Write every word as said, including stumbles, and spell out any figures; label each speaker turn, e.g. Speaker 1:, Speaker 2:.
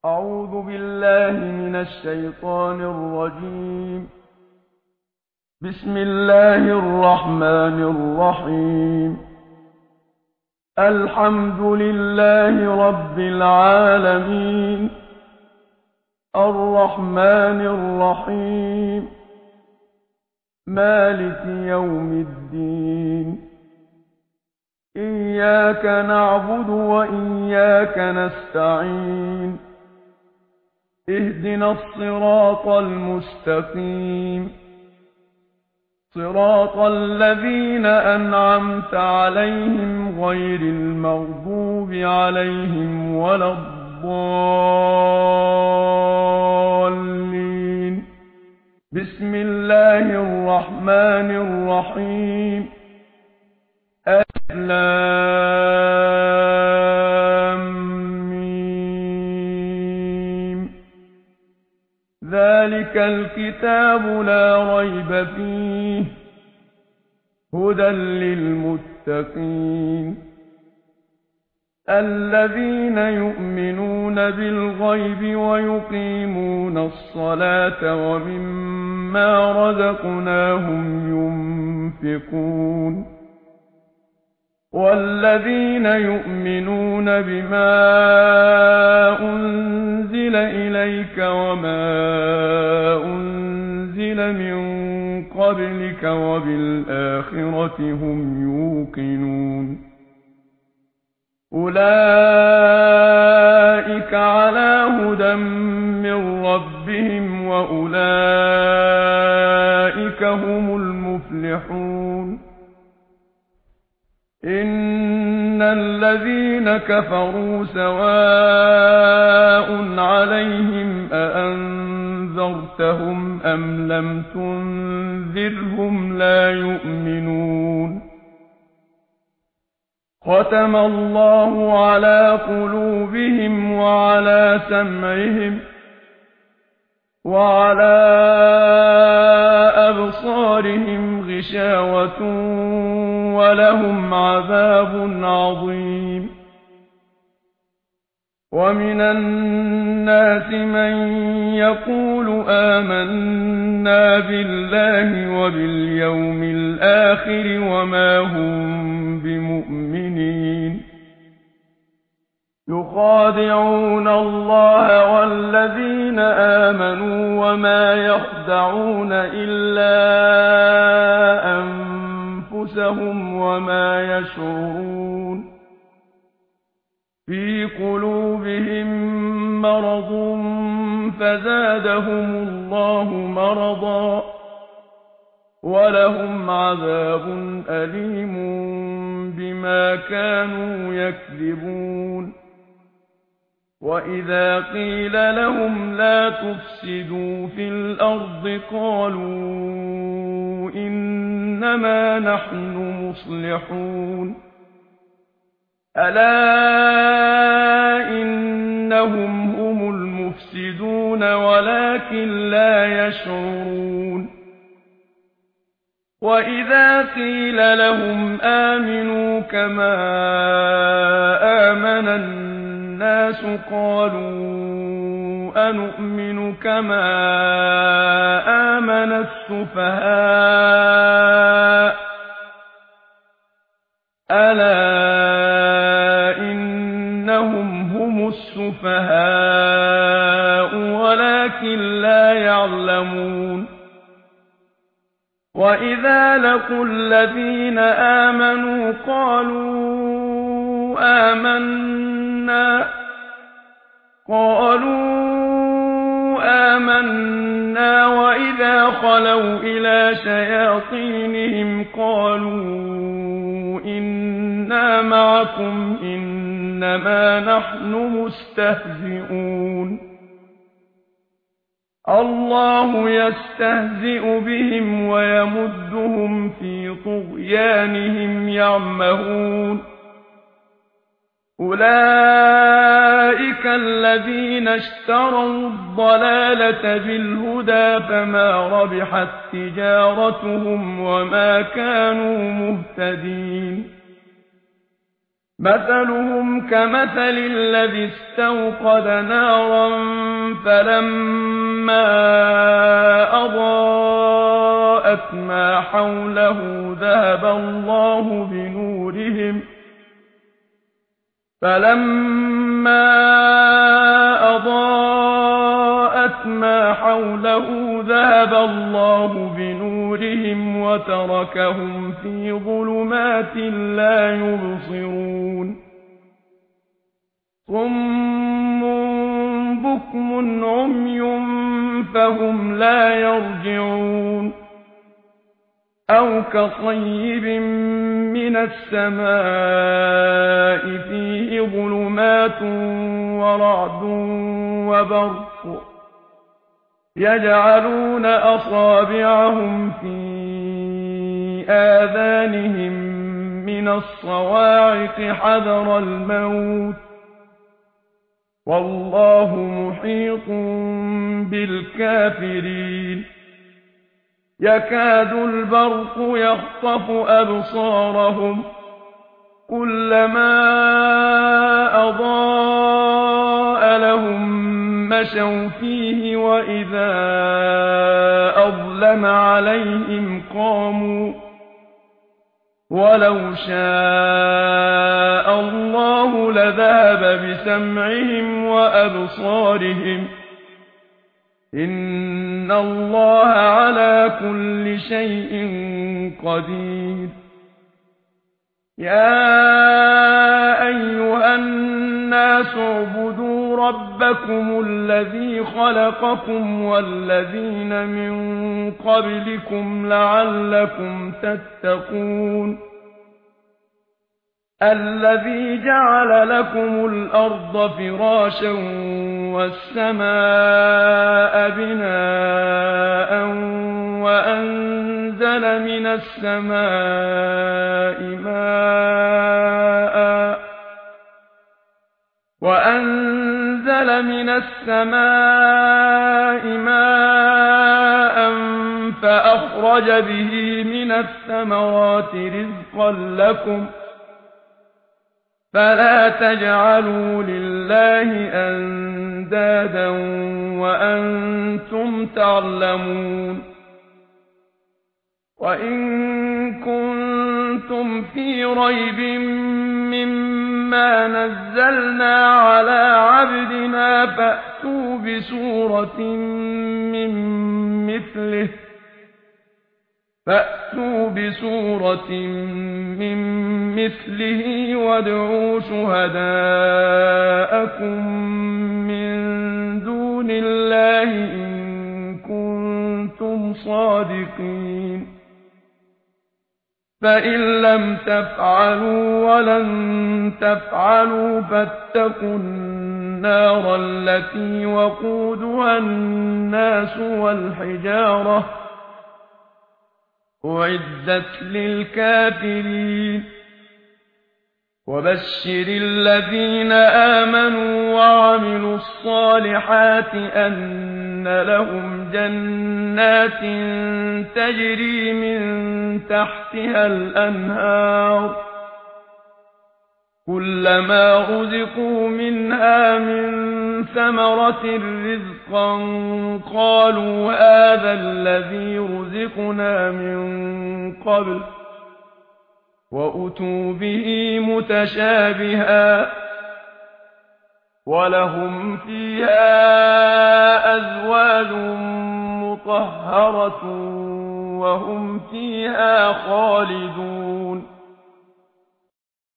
Speaker 1: أعوذ بالله من الشيطان الرجيم. بسم الله الرحمن الرحيم. الحمد لله رب العالمين، الرحمن الرحيم، مالك يوم الدين. إياك نعبد وإياك نستعين. اهدنا الصراط المستقيم، صراط الذين أنعمت عليهم غير المغضوب عليهم ولا الضالين. بسم الله الرحمن الرحيم. ألف لام ميم. ذلك الكتاب لا ريب فيه هدى للمتقين الذين يؤمنون بالغيب ويقيمون الصلاة ومما رزقناهم ينفقون والذين يؤمنون بما أنزل إليك وما أنزل من قبلك وبالآخرة هم يوقنون. أولئك على هدى من ربهم وأولئك هم المفلحون. إن الذين كفروا سواء عليهم أأنذرتهم أم لم تنذرهم لا يؤمنون. ختم الله على قلوبهم وعلى سمعهم وعلى أبصارهم غشاوة ولهم عذاب عظيم. ومن الناس من يقول آمنا بالله وباليوم الآخر وما هم بمؤمنين. يخادعون الله والذين آمنوا وما يخدعون إلا أنفسهم وما يشعرون. في قلوبهم مرض فزادهم الله مرضا ولهم عذاب أليم بما كانوا يكذبون. وإذا قيل لهم لا تفسدوا في الأرض قالوا إنما نحن مصلحون. ألا إنهم هم المفسدون ولكن لا يشعرون. وإذا قيل لهم آمنوا كما آمن الناس قالوا أنؤمن كما آمن السفهاء. ألا إنهم هم السفهاء ولكن لا يعلمون. وإذا لقوا الذين آمنوا قالوا آمنا قالوا آمنا وإذا خلوا إلى شياطينهم قالوا إنا معكم إنما نحن مستهزئون. الله يستهزئ بهم ويمدهم في طغيانهم يعمهون. أولئك الذين اشتروا الضلالة بالهدى فما ربحت تجارتهم وما كانوا مهتدين. مثلهم كمثل الذي استوقد نارا فلما أضاءت ما حوله ذهب الله بنورهم فلما أضاءت ما حوله ذهب الله بنورهم وتركهم في ظلمات لا يبصرون صم بكم عمي فهم لا يرجعون أو كصيب من السماء فيه ظلمات ورعد وبرق يجعلون أصابعهم في آذانهم من الصواعق حذر الموت والله محيط بالكافرين يكاد البرق يخطف أبصارهم كلما أضاء لهم مشوا فيه وإذا أظلم عليهم قاموا ولو شاء الله لذهب بسمعهم وأبصارهم إن الله على كل شيء قدير يا أيها الناس اعبدوا ربكم الذي خلقكم والذين من قبلكم لعلكم تتقون الذي جعل لكم الأرض فراشا والسماء بناء وأنزل من السماء ماء وأنزل من السماء ماء فأخرج به من الثمرات رزقا لكم فلا تجعلوا لله أندادا وأنتم تعلمون وإن كنتم في ريب مما نزلنا على عبدنا فأتوا بسورة من مثله فأتوا بسورة من مثله وادعوا شهداءكم من دون الله إن كنتم صادقين فإن لم تفعلوا ولن تفعلوا فاتقوا النار التي وقودها الناس والحجارة أعدت للكافرين وبشر الذين آمنوا وعملوا الصالحات أن لهم جنات تجري من تحتها الأنهار كلما رزقوا منها من ثمرة رزقا قالوا هذا الذي رزقنا من قبل وأتوا به متشابها ولهم فيها أزواج مطهرة وهم فيها خالدون